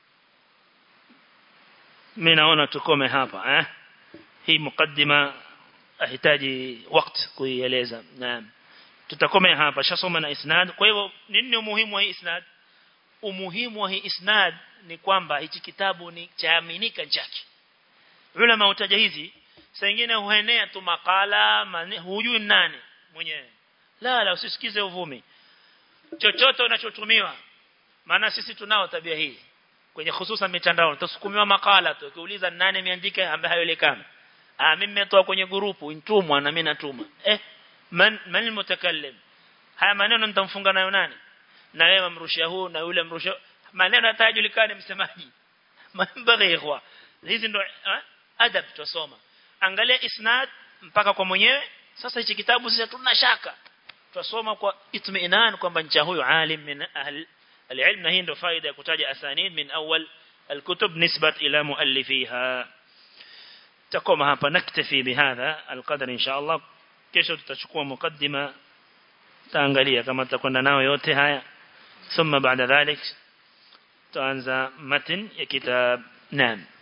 mimi naona tukome hapa eh hii mukaddima ahitaji wakati kuieleza naam tutakome hapa shasoma na isnad kwa hivyo nini umuhimu wa hii isnad umuhimu wa hii isnad ni kwamba hichi kitabu ni chaaminika chake ulama utaja hizi saa nyingine huenea tu makala hujui nani mwenyewe la la usisikize uvumi chochote unachotumiwa maana sisi tunao tabia hii kwenye hususan mitandao tusukumiwa makala tu ukiuliza nani ameandika ambaye hayoelekana ah mimi nimetoa kwenye grupu intumwa na mimi natuma eh man man mutakallim haya maneno nitamfunga nayo nani na wewe mrushia huu na yule mrushia maneno hatajulikane msemaji mbaghi ikhwa hizi ndo adab tusoma angalia isnad mpaka kwa mwenyewe sasa hichi kitabu sisi tuna shaka tusoma kwa itmiinan kwamba ncha huyu alim min ahli العلم هي عنده فائدة كتاج أسانيد من أول الكتب نسبة إلى مؤلفيها تقوم هapa نكتفي بهذا القدر إن شاء الله kesho tutachukua mukaddima taangalia kama tutakwenda nao yote haya ثم بعد ذلك تanza متن ya kitab naam